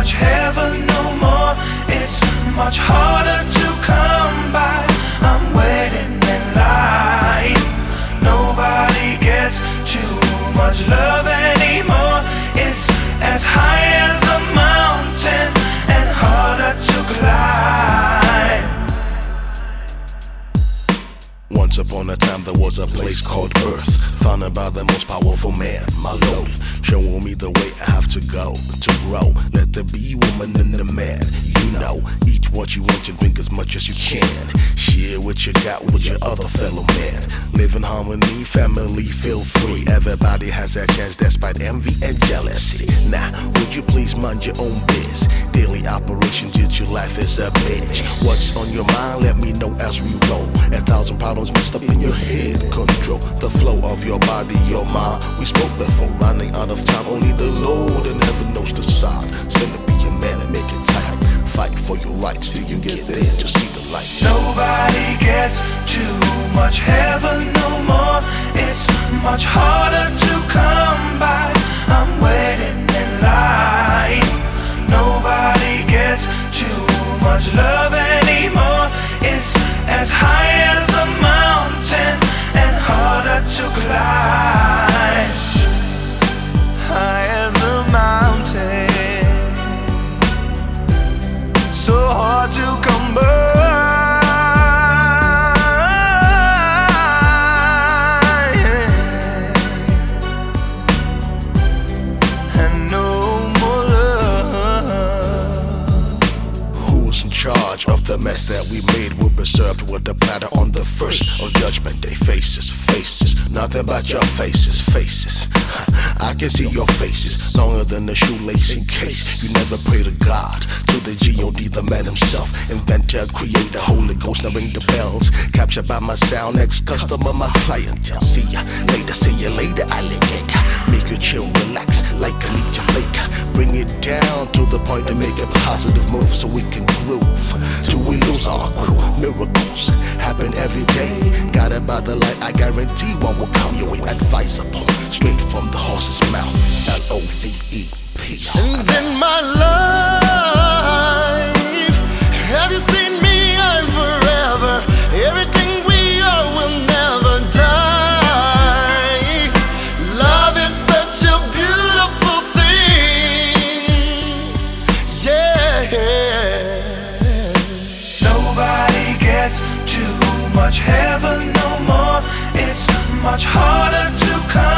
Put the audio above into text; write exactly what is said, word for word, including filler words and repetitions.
much heaven no more. It's much harder to come by. I'm waiting in line. Nobody gets too much love anymore. It's as high as a mountain and harder to climb. Once upon a time there was a place called Earth, founded by the most powerful man, my Lord, showing me the way I have to go to grow. Let there be woman and the man, you know. Eat what you want and drink as much as you can. Share what you got with your other fellow man. Live in harmony, family, feel free. Everybody has that chance despite envy and jealousy. Now, would you please mind your own biz? Daily operations, yet your life is a bitch. What's on your mind? Let me know as we roll. A thousand problems messed up in your head. Control the flow of your body, your mind. We spoke before, running out of time. Only the Lord in heaven knows the side. Stand to be a man and make it tight. Fight for your rights till you get there to see the light. Nobody gets too much heaven no more. It's much harder to come by. I'm waiting in line. Nobody gets too much love anymore. It's as high as a mountain and harder to climb. High as a mountain, so hard to come by. And no more love. Who's in charge of the mess that we made? Will be served with a platter on the first of Judgment Day. Faces, faces, nothing but your faces, faces. I can see your faces, longer than a shoelace in case. You never pray to God, to the G O D, the man himself. Inventor, creator, Holy Ghost, now ring the bells. Captured by my sound, ex-customer, my clientele. See ya later, see ya later, alligator. Make you chill, relax, like a leech maker. Bring it down to the point to make a positive move so we can groove. Till we lose our crew. Miracles happen every day. Guided by the light, I guarantee one will come your way. Advisable, straight from the horse's mouth. L O V E, peace. And then my life, have you seen me? I'm forever. Everything we are will never die. Love is such a beautiful thing. Yeah. Nobody gets too much heaven no more. It's much harder to come